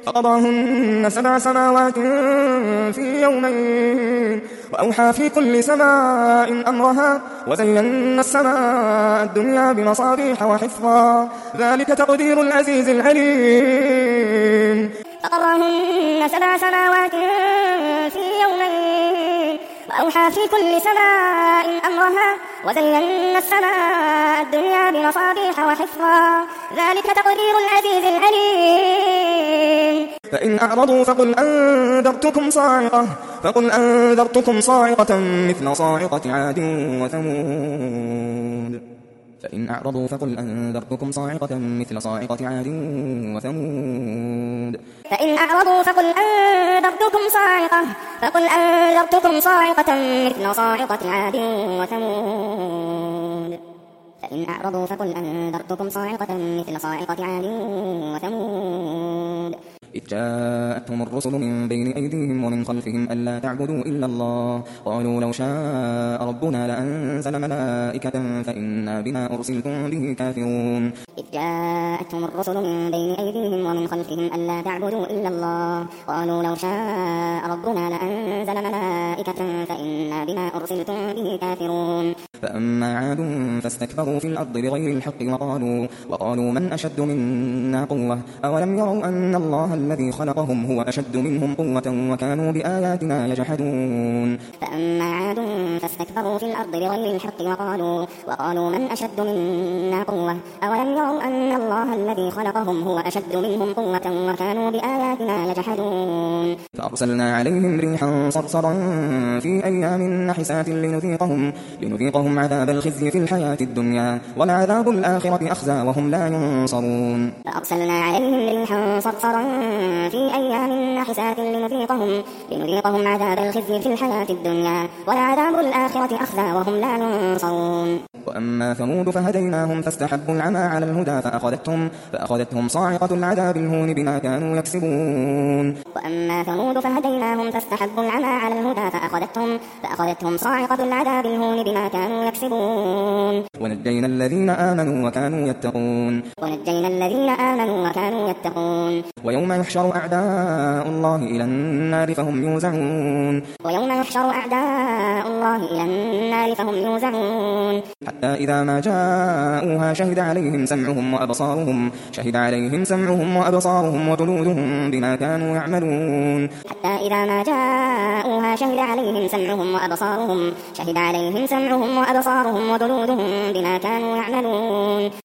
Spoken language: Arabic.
فقضاهن 7 سماوات في يومين وأوحى في كل سماء أمرها وزينا السماء الدنيا بمصابيح وحفظا ذلك تقدير العزيز العليم فقضاهن 7 سماوات في يومين وأوحى في كل سماء أمرها وزينا السماء الدنيا بمصابيح وحفظا ذلك تقدير العزيز العليم فإن أعرضوا فقل أنذرتكم صاعقة مثل صاعقة عاد وثمود فإن أعرضوا فقل أنذرتكم صاعقة مثل صاعقة عاد وثمود فإن أعرضوا فقل أنذرتكم صاعقة مثل صاعقة عاد وثمود فإن أعرضوا فقل أنذرتكم صاعقة مثل صاعقة عاد وثمود إذ جاءتهم الرسل من بين أيديهم ومن خلفهم ألا تعبدوا إلا الله قالوا لو شاء ربنا لأنزل ملائكة فإنا بما أرسلتم به كافرون إذ جاءتهم الرسل من بين أيديهم ومن خلفهم ألا تعبدوا إلا الله قالوا لو شاء ربنا لأنزل ملائكة فإنا بما أرسلتم به كافرون فأما عاد فاستكبروا في الأرض بغير الحق وقالوا من أشد منا قوة أولم يروا أن الله الذي خلقهم هو أشد منهم قوة وكانوا بآياتنا يجحدون فأما عاد فاستكبروا في الأرض بغير الحق وقالوا من أشد منا قوة أولم يروا أن الله الذي خلقهم هو أشد منهم قوة وكانوا بآياتنا يجحدون فأرسلنا عليهم ريحا صرصرا في أيام نحسات لنذيقهم عذاب الخزي في الحياة الدنيا ولعذاب الآخرة أخزى وهم لا ينصرون فأرسلنا عليهم ريحا صرصرا في أيام نحسات لنذيقهم عذاب الخزي في الحياة الدنيا ولعذاب الآخرة أخزى وهم لا ينصرون وأما ثمود فهديناهم فاستحبوا العمى على الهدى فأخذتهم صاعقة العذاب الهون بما كانوا يكسبون وأما ثمود فهديناهم فاستحبوا العمى على الهدى فأخذتهم صاعقة العذاب الهون بما كانوا يكسبون ونجينا الذين آمنوا وكانوا يتقون ويوم يحشر أعداء الله إلى النار فهم يوزعون حتى إذا ما جاءوها شهد عليهم سمعهم وأبصارهم وجلودهم بما كانوا يعملون حتى إذا ما جاءوها شهد عليهم سمعهم وأبصارهم وجلودهم بما كانوا يعملون